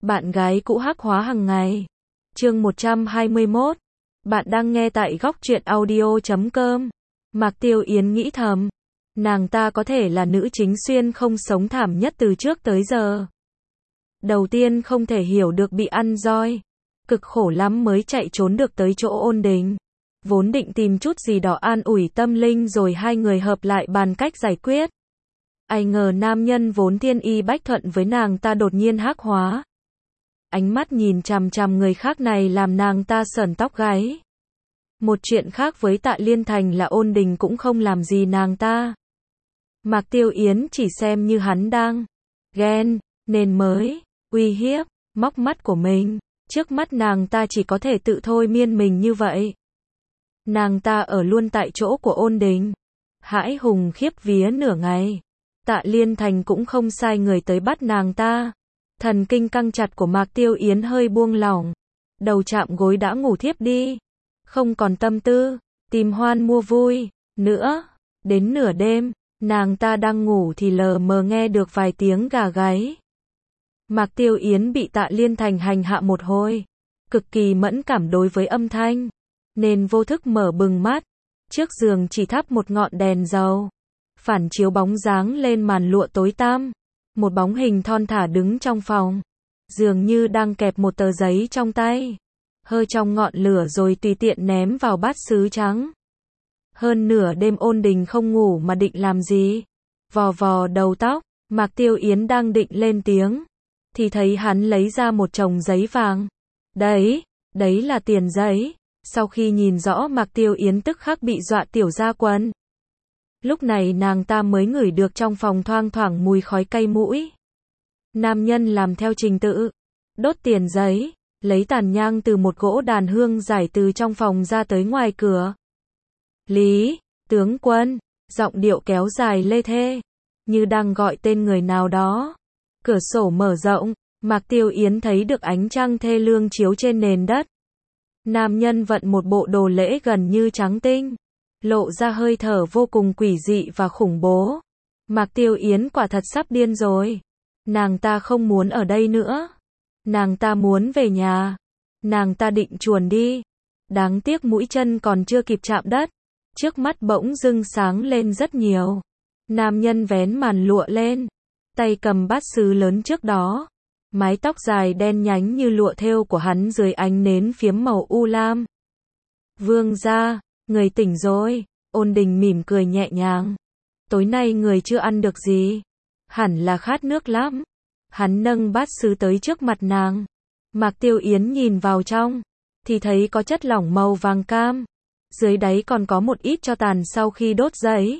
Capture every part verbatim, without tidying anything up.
Bạn gái cũ hắc hóa hàng ngày. Chương một trăm hai mươi mốt. Bạn đang nghe tại góc truyện audio chấm com. Mạc Tiêu Yến nghĩ thầm, nàng ta có thể là nữ chính xuyên không sống thảm nhất từ trước tới giờ. Đầu tiên không thể hiểu được bị ăn roi, cực khổ lắm mới chạy trốn được tới chỗ Ôn Đình. Vốn định tìm chút gì đó an ủi tâm linh rồi hai người hợp lại bàn cách giải quyết. Ai ngờ nam nhân vốn thiên y bách thuận với nàng ta đột nhiên hắc hóa. Ánh mắt nhìn chằm chằm người khác này làm nàng ta sởn tóc gáy. Một chuyện khác với Tạ Liên Thành là Ôn Đình cũng không làm gì nàng ta. Mạc Tiêu Yến chỉ xem như hắn đang ghen, nên mới uy hiếp, móc mắt của mình. Trước mắt nàng ta chỉ có thể tự thôi miên mình như vậy. Nàng ta ở luôn tại chỗ của Ôn Đình, hãi hùng khiếp vía nửa ngày. Tạ Liên Thành cũng không sai người tới bắt nàng ta. Thần kinh căng chặt của Mạc Tiêu Yến hơi buông lỏng. Đầu chạm gối đã ngủ thiếp đi. Không còn tâm tư tìm hoan mua vui nữa. Đến nửa đêm, nàng ta đang ngủ thì lờ mờ nghe được vài tiếng gà gáy. Mạc Tiêu Yến bị Tạ Liên Thành hành hạ một hồi, cực kỳ mẫn cảm đối với âm thanh, nên vô thức mở bừng mắt. Trước giường chỉ thắp một ngọn đèn dầu, phản chiếu bóng dáng lên màn lụa tối tăm. Một bóng hình thon thả đứng trong phòng, dường như đang kẹp một tờ giấy trong tay, hơi trong ngọn lửa rồi tùy tiện ném vào bát sứ trắng. Hơn nửa đêm Ôn Đình không ngủ mà định làm gì? Vò vò đầu tóc, Mạc Tiêu Yến đang định lên tiếng, thì thấy hắn lấy ra một chồng giấy vàng. Đấy, đấy là tiền giấy. Sau khi nhìn rõ Mạc Tiêu Yến tức khắc bị dọa tiểu ra quần. Lúc này nàng ta mới ngửi được trong phòng thoang thoảng mùi khói cay mũi. Nam nhân làm theo trình tự, đốt tiền giấy, lấy tàn nhang từ một gỗ đàn hương giải từ trong phòng ra tới ngoài cửa. Lý, tướng quân, giọng điệu kéo dài lê thê, như đang gọi tên người nào đó. Cửa sổ mở rộng, Mạc Tiêu Yến thấy được ánh trăng thê lương chiếu trên nền đất. Nam nhân vận một bộ đồ lễ gần như trắng tinh, lộ ra hơi thở vô cùng quỷ dị và khủng bố. Mạc Tiêu Yến quả thật sắp điên rồi. Nàng ta không muốn ở đây nữa. Nàng ta muốn về nhà. Nàng ta định chuồn đi. Đáng tiếc mũi chân còn chưa kịp chạm đất, trước mắt bỗng dưng sáng lên rất nhiều. Nam nhân vén màn lụa lên, tay cầm bát sứ lớn trước đó. Mái tóc dài đen nhánh như lụa thêu của hắn dưới ánh nến phiếm màu u lam. Vương gia, người tỉnh rồi. Ôn Đình mỉm cười nhẹ nhàng. Tối nay người chưa ăn được gì, hẳn là khát nước lắm. Hắn nâng bát sứ tới trước mặt nàng. Mạc Tiêu Yến nhìn vào trong, thì thấy có chất lỏng màu vàng cam. Dưới đáy còn có một ít tro tàn sau khi đốt giấy.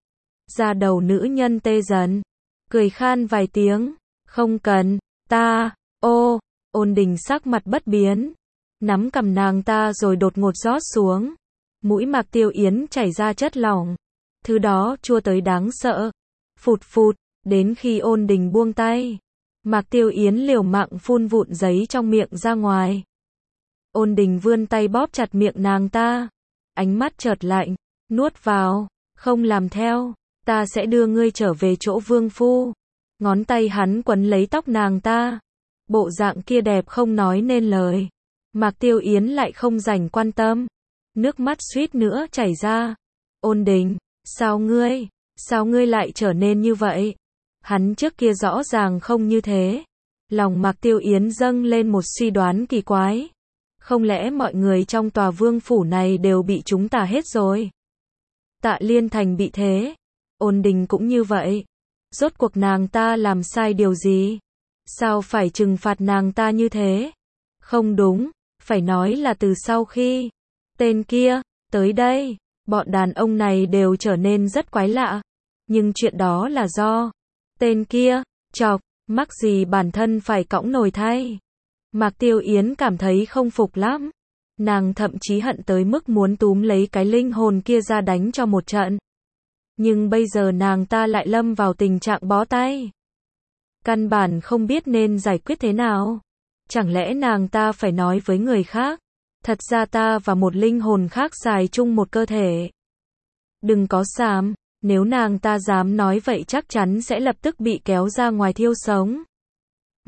Da đầu nữ nhân tê dần, cười khan vài tiếng. Không cần, ta, ô, Ôn Đình sắc mặt bất biến, nắm cầm nàng ta rồi đột ngột rót xuống. Mũi Mạc Tiêu Yến chảy ra chất lỏng. Thứ đó chua tới đáng sợ. Phụt phụt, đến khi Ôn Đình buông tay, Mạc Tiêu Yến liều mạng phun vụn giấy trong miệng ra ngoài. Ôn Đình vươn tay bóp chặt miệng nàng ta. Ánh mắt chợt lạnh, nuốt vào, không làm theo, ta sẽ đưa ngươi trở về chỗ vương phu. Ngón tay hắn quấn lấy tóc nàng ta. Bộ dạng kia đẹp không nói nên lời. Mạc Tiêu Yến lại không rảnh quan tâm. Nước mắt suýt nữa chảy ra. Ôn Đình, sao ngươi, sao ngươi lại trở nên như vậy? Hắn trước kia rõ ràng không như thế. Lòng Mạc Tiêu Yến dâng lên một suy đoán kỳ quái. Không lẽ mọi người trong tòa vương phủ này đều bị chúng ta hết rồi? Tạ Liên Thành bị thế, Ôn Đình cũng như vậy. Rốt cuộc nàng ta làm sai điều gì? Sao phải trừng phạt nàng ta như thế? Không đúng, phải nói là từ sau khi tên kia tới đây, bọn đàn ông này đều trở nên rất quái lạ. Nhưng chuyện đó là do tên kia chọc, mắc gì bản thân phải cõng nồi thay. Mạc Tiêu Yến cảm thấy không phục lắm. Nàng thậm chí hận tới mức muốn túm lấy cái linh hồn kia ra đánh cho một trận. Nhưng bây giờ nàng ta lại lâm vào tình trạng bó tay. Căn bản không biết nên giải quyết thế nào. Chẳng lẽ nàng ta phải nói với người khác, thật ra ta và một linh hồn khác xài chung một cơ thể. Đừng có xàm, nếu nàng ta dám nói vậy chắc chắn sẽ lập tức bị kéo ra ngoài thiêu sống.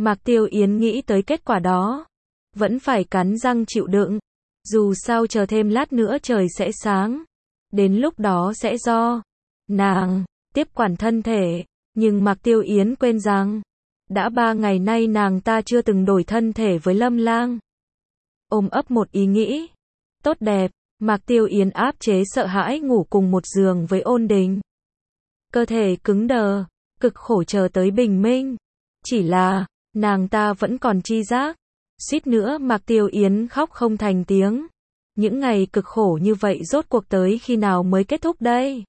Mạc Tiêu Yến nghĩ tới kết quả đó. Vẫn phải cắn răng chịu đựng. Dù sao chờ thêm lát nữa trời sẽ sáng. Đến lúc đó sẽ do nàng tiếp quản thân thể. Nhưng Mạc Tiêu Yến quên rằng, đã ba ngày nay nàng ta chưa từng đổi thân thể với Lâm Lang. Ôm ấp một ý nghĩ tốt đẹp, Mạc Tiêu Yến áp chế sợ hãi ngủ cùng một giường với Ôn Đình. Cơ thể cứng đờ, cực khổ chờ tới bình minh. Chỉ là, nàng ta vẫn còn tri giác. Suýt nữa Mạc Tiêu Yến khóc không thành tiếng. Những ngày cực khổ như vậy rốt cuộc tới khi nào mới kết thúc đây?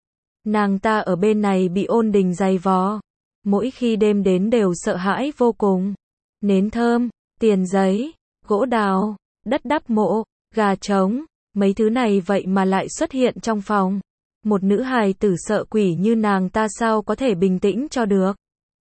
Nàng ta ở bên này bị Ôn Đình giày vò. Mỗi khi đêm đến đều sợ hãi vô cùng. Nến thơm, tiền giấy, gỗ đào, đất đắp mộ, gà trống, mấy thứ này vậy mà lại xuất hiện trong phòng. Một nữ hài tử sợ quỷ như nàng ta sao có thể bình tĩnh cho được.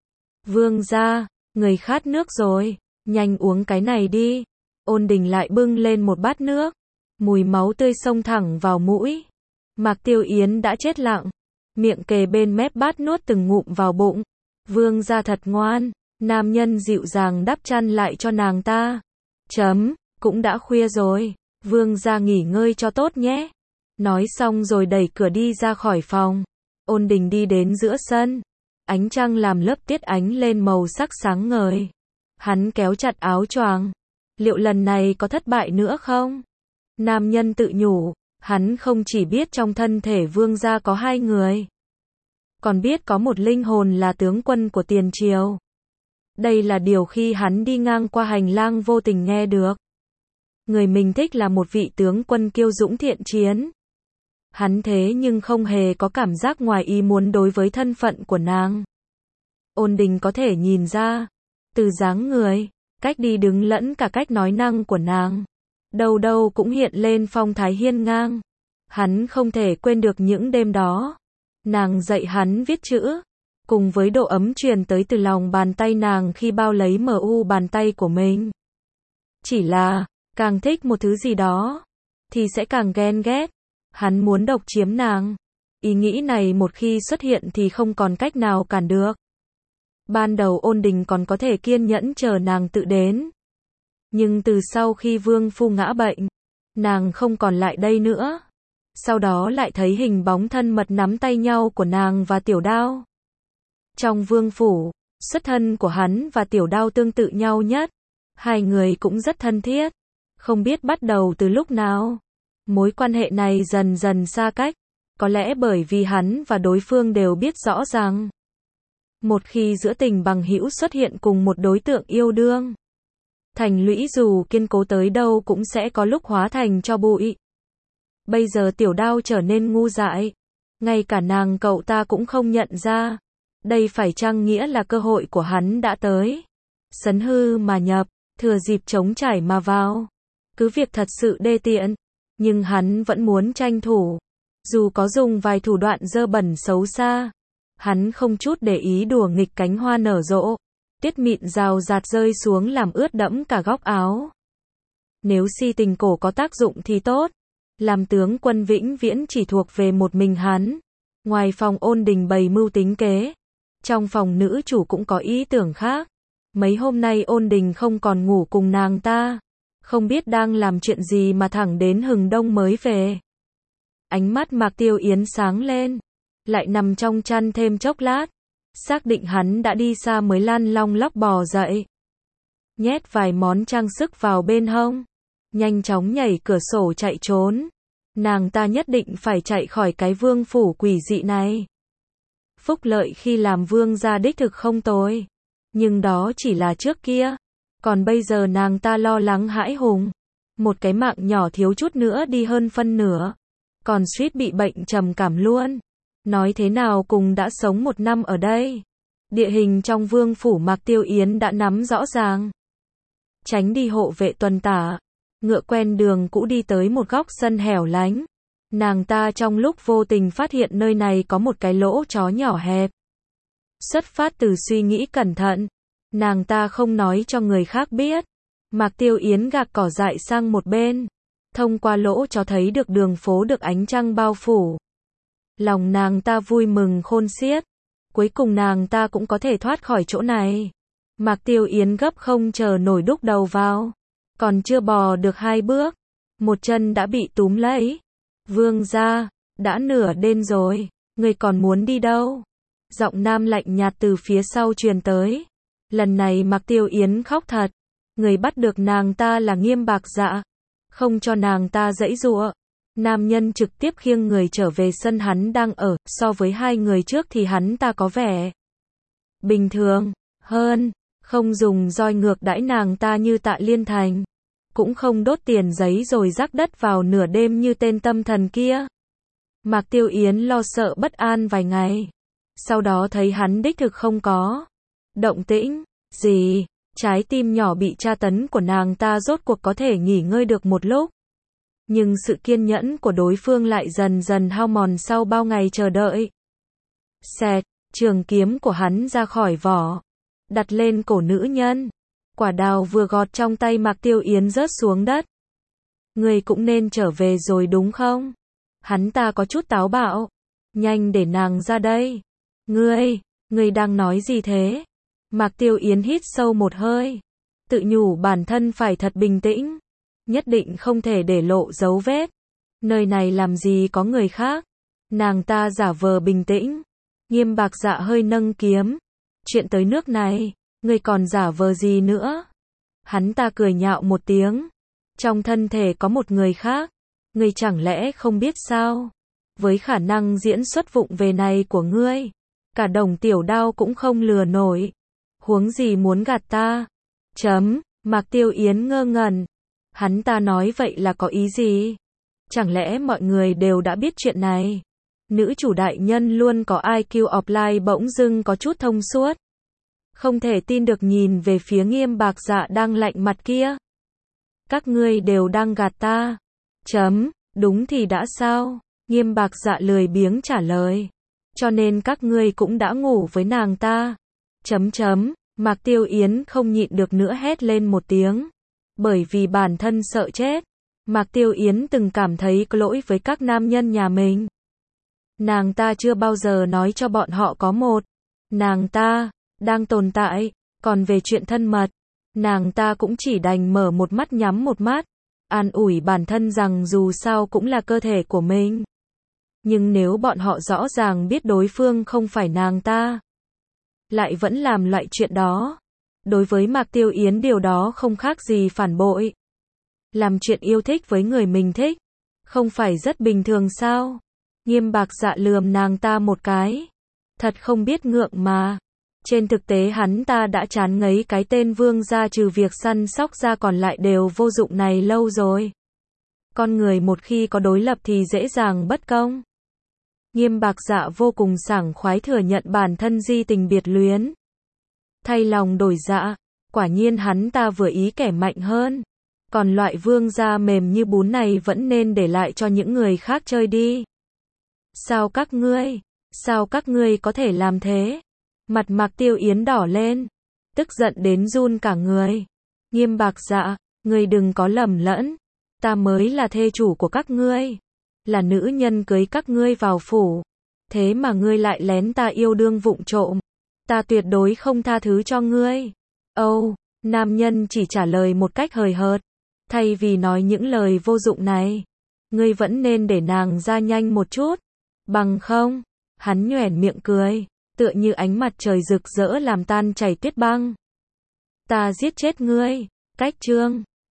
Vương gia, người khát nước rồi, nhanh uống cái này đi. Ôn Đình lại bưng lên một bát nước. Mùi máu tươi xông thẳng vào mũi. Mạc Tiêu Yến đã chết lặng. Miệng kề bên mép bát nuốt từng ngụm vào bụng. Vương gia thật ngoan. Nam nhân dịu dàng đắp chăn lại cho nàng ta. Chấm, cũng đã khuya rồi. Vương gia nghỉ ngơi cho tốt nhé. Nói xong rồi đẩy cửa đi ra khỏi phòng. Ôn Đình đi đến giữa sân. Ánh trăng làm lớp tiết ánh lên màu sắc sáng ngời. Hắn kéo chặt áo choàng. Liệu lần này có thất bại nữa không? Nam nhân tự nhủ. Hắn không chỉ biết trong thân thể vương gia có hai người. Còn biết có một linh hồn là tướng quân của tiền triều. Đây là điều khi hắn đi ngang qua hành lang vô tình nghe được. Người mình thích là một vị tướng quân kiêu dũng thiện chiến. Hắn thế nhưng không hề có cảm giác ngoài ý muốn đối với thân phận của nàng. Ôn Đình có thể nhìn ra, từ dáng người, cách đi đứng lẫn cả cách nói năng của nàng. Đâu đâu cũng hiện lên phong thái hiên ngang. Hắn không thể quên được những đêm đó. Nàng dạy hắn viết chữ, cùng với độ ấm truyền tới từ lòng bàn tay nàng khi bao lấy mờ u bàn tay của mình. Chỉ là, càng thích một thứ gì đó, thì sẽ càng ghen ghét. Hắn muốn độc chiếm nàng. Ý nghĩ này một khi xuất hiện thì không còn cách nào cản được. Ban đầu Ôn Đình còn có thể kiên nhẫn chờ nàng tự đến. Nhưng từ sau khi vương phu ngã bệnh, nàng không còn lại đây nữa. Sau đó lại thấy hình bóng thân mật nắm tay nhau của nàng và Tiểu Đao. Trong vương phủ, xuất thân của hắn và Tiểu Đao tương tự nhau nhất. Hai người cũng rất thân thiết. Không biết bắt đầu từ lúc nào, mối quan hệ này dần dần xa cách. Có lẽ bởi vì hắn và đối phương đều biết rõ rằng, một khi giữa tình bằng hữu xuất hiện cùng một đối tượng yêu đương, thành lũy dù kiên cố tới đâu cũng sẽ có lúc hóa thành tro bụi. Bây giờ Tiểu Đao trở nên ngu dại. Ngay cả nàng cậu ta cũng không nhận ra. Đây phải chăng nghĩa là cơ hội của hắn đã tới. Sấn hư mà nhập, thừa dịp trống trải mà vào. Cứ việc thật sự đê tiện, nhưng hắn vẫn muốn tranh thủ. Dù có dùng vài thủ đoạn dơ bẩn xấu xa, hắn không chút để ý đùa nghịch cánh hoa nở rộ. Tiết mịn rào rạt rơi xuống làm ướt đẫm cả góc áo. Nếu si tình cổ có tác dụng thì tốt. Làm tướng quân vĩnh viễn chỉ thuộc về một mình hắn. Ngoài phòng Ôn Đình bày mưu tính kế, trong phòng nữ chủ cũng có ý tưởng khác. Mấy hôm nay Ôn Đình không còn ngủ cùng nàng ta. Không biết đang làm chuyện gì mà thẳng đến hừng đông mới về. Ánh mắt Mạc Tiêu Yến sáng lên. Lại nằm trong chăn thêm chốc lát. Xác định hắn đã đi xa mới lăn long lóc bò dậy. Nhét vài món trang sức vào bên hông. Nhanh chóng nhảy cửa sổ chạy trốn. Nàng ta nhất định phải chạy khỏi cái vương phủ quỷ dị này. Phúc lợi khi làm vương gia đích thực không tồi. Nhưng đó chỉ là trước kia. Còn bây giờ nàng ta lo lắng hãi hùng. Một cái mạng nhỏ thiếu chút nữa đi hơn phân nửa. Còn suýt bị bệnh trầm cảm luôn. Nói thế nào cùng đã sống một năm ở đây. Địa hình trong vương phủ Mạc Tiêu Yến đã nắm rõ ràng. Tránh đi hộ vệ tuần tả. Ngựa quen đường cũ đi tới một góc sân hẻo lánh. Nàng ta trong lúc vô tình phát hiện nơi này có một cái lỗ chó nhỏ hẹp. Xuất phát từ suy nghĩ cẩn thận, nàng ta không nói cho người khác biết. Mạc Tiêu Yến gạt cỏ dại sang một bên. Thông qua lỗ chó thấy được đường phố được ánh trăng bao phủ. Lòng nàng ta vui mừng khôn xiết. Cuối cùng nàng ta cũng có thể thoát khỏi chỗ này. Mạc Tiêu Yến gấp không chờ nổi đúc đầu vào. Còn chưa bò được hai bước, một chân đã bị túm lấy. Vương gia, đã nửa đêm rồi, người còn muốn đi đâu? Giọng nam lạnh nhạt từ phía sau truyền tới. Lần này Mạc Tiêu Yến khóc thật. Người bắt được nàng ta là Nghiêm Bạc Dạ. Không cho nàng ta giãy giụa. Nam nhân trực tiếp khiêng người trở về sân hắn đang ở. So với hai người trước thì hắn ta có vẻ bình thường hơn. Không dùng roi ngược đãi nàng ta như Tạ Liên Thành. Cũng không đốt tiền giấy rồi rắc đất vào nửa đêm như tên tâm thần kia. Mạc Tiêu Yến lo sợ bất an vài ngày. Sau đó thấy hắn đích thực không có động tĩnh gì. Trái tim nhỏ bị tra tấn của nàng ta rốt cuộc có thể nghỉ ngơi được một lúc. Nhưng sự kiên nhẫn của đối phương lại dần dần hao mòn sau bao ngày chờ đợi. Xẹt, trường kiếm của hắn ra khỏi vỏ. Đặt lên cổ nữ nhân. Quả đào vừa gọt trong tay Mạc Tiêu Yến rớt xuống đất. Người cũng nên trở về rồi đúng không? Hắn ta có chút táo bạo. Nhanh để nàng ra đây. Ngươi, ngươi đang nói gì thế? Mạc Tiêu Yến hít sâu một hơi. Tự nhủ bản thân phải thật bình tĩnh. Nhất định không thể để lộ dấu vết. Nơi này làm gì có người khác. Nàng ta giả vờ bình tĩnh. Nghiêm Bạc Dạ hơi nâng kiếm. Chuyện tới nước này, ngươi còn giả vờ gì nữa? Hắn ta cười nhạo một tiếng. Trong thân thể có một người khác. Ngươi chẳng lẽ không biết sao? Với khả năng diễn xuất vụng về này của ngươi, cả Đồng Tiểu Đao cũng không lừa nổi. Huống gì muốn gạt ta? Chấm, Mạc Tiêu Yến ngơ ngẩn. Hắn ta nói vậy là có ý gì? Chẳng lẽ mọi người đều đã biết chuyện này? Nữ chủ đại nhân luôn có i kiu offline bỗng dưng có chút thông suốt. Không thể tin được nhìn về phía Nghiêm Bạc Dạ đang lạnh mặt kia. Các ngươi đều đang gạt ta. Chấm, đúng thì đã sao? Nghiêm Bạc Dạ lười biếng trả lời. Cho nên các ngươi cũng đã ngủ với nàng ta. Chấm chấm, Mạc Tiêu Yến không nhịn được nữa hét lên một tiếng. Bởi vì bản thân sợ chết. Mạc Tiêu Yến từng cảm thấy có lỗi với các nam nhân nhà mình. Nàng ta chưa bao giờ nói cho bọn họ có một. Nàng ta đang tồn tại. Còn về chuyện thân mật, nàng ta cũng chỉ đành mở một mắt nhắm một mắt. An ủi bản thân rằng dù sao cũng là cơ thể của mình. Nhưng nếu bọn họ rõ ràng biết đối phương không phải nàng ta, lại vẫn làm loại chuyện đó. Đối với Mạc Tiêu Yến điều đó không khác gì phản bội. Làm chuyện yêu thích với người mình thích, không phải rất bình thường sao? Nghiêm Bạc Dạ lườm nàng ta một cái. Thật không biết ngượng mà. Trên thực tế hắn ta đã chán ngấy cái tên vương gia trừ việc săn sóc ra còn lại đều vô dụng này lâu rồi. Con người một khi có đối lập thì dễ dàng bất công. Nghiêm Bạc Dạ vô cùng sảng khoái thừa nhận bản thân di tình biệt luyến. Thay lòng đổi dạ, quả nhiên hắn ta vừa ý kẻ mạnh hơn. Còn loại vương gia mềm như bún này vẫn nên để lại cho những người khác chơi đi. Sao các ngươi, sao các ngươi có thể làm thế? Mặt Mạc Tiêu Yến đỏ lên, tức giận đến run cả người. Nghiêm Bạc Dạ, ngươi đừng có lầm lẫn, ta mới là thê chủ của các ngươi, là nữ nhân cưới các ngươi vào phủ. Thế mà ngươi lại lén ta yêu đương vụng trộm, ta tuyệt đối không tha thứ cho ngươi. Âu, oh, nam nhân chỉ trả lời một cách hời hợt, thay vì nói những lời vô dụng này, ngươi vẫn nên để nàng ra nhanh một chút, bằng không. Hắn nhoẻn miệng cười, tựa như ánh mặt trời rực rỡ làm tan chảy tuyết băng. Ta giết chết ngươi. Cách chương